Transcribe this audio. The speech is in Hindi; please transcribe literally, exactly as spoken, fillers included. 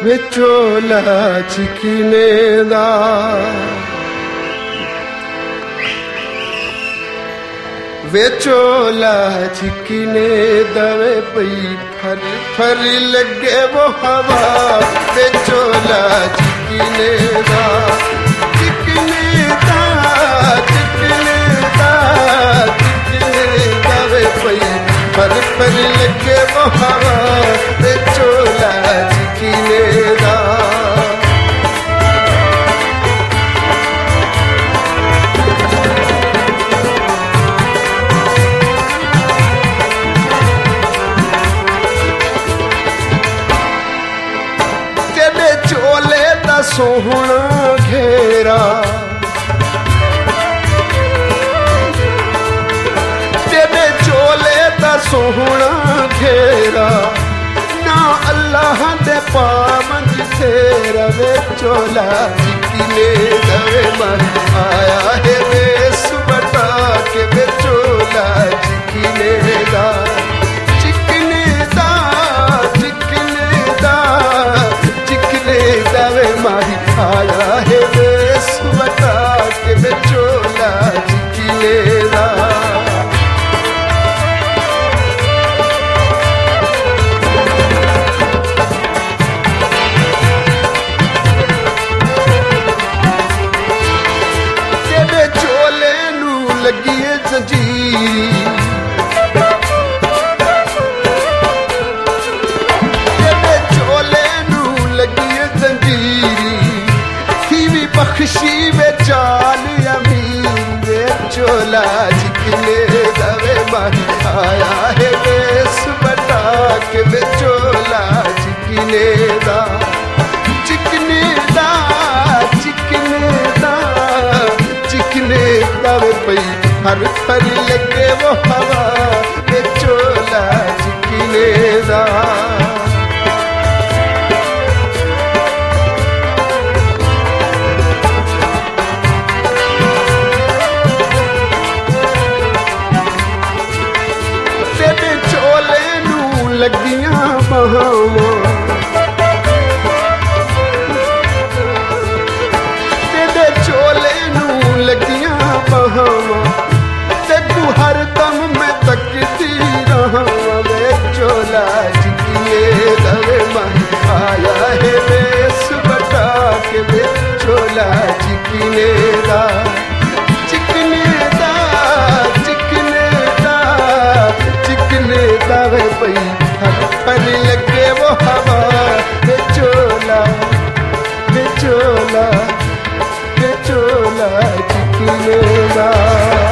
ਵਿਚੋਲਾ ਚਿਕਨੇ ਦਾ ਵਿਚੋਲਾ ਚਿਕਨੇ ਦਵੇ ਪਈ ਫਰ ਫਰ ਲੱਗੇ ਉਹ ਹਵਾ ਵਿਚੋਲਾ ਚਿਕਨੇ ਦਾ ਚਿਕਨੇ ਦਾ ਚਿਕਨੇ ਦਾ ਚਿਕਨੇ ਦਵੇ ਪਈ ਫਰ ਫਰ ਲੱਗੇ ਉਹ ਹਵਾ ਵਿਚੋਲਾ ਚਿਕਨੇ ਦਾ सोहना घेरा तेरे चोले दा सोहना घेरा ना अल्लाह दे पामंज तेरा वे चोला चिकने दवे मन आया है वेस बता के वे चोला चिकने दा चिकने दा चिकने दा चिकने दवे मारी आया है वेस बता के विचोला चिकने दा तेरे चोले नू लगी है जंजीरी बख्शी बेचाल अमीर वे चोला चिकने दवे मन आया है वेस बता के वे चोला चिकने दा चिकने दा चिकने दा चिकने दवे पई हर पर लगे वो हवा वे चोला चिकने दा लगियां बहावा तेरे चोले नू लगियां बहावा ते तू हर दम मैं तकती रहा वे चोला चिकने दवे मन आया है वेस बता के वे चोला चिकने दा चिकने दा चिकने दा चिकने दवे पई पर लगे वो हवा विचोला विचोला विचोला चिकने दा।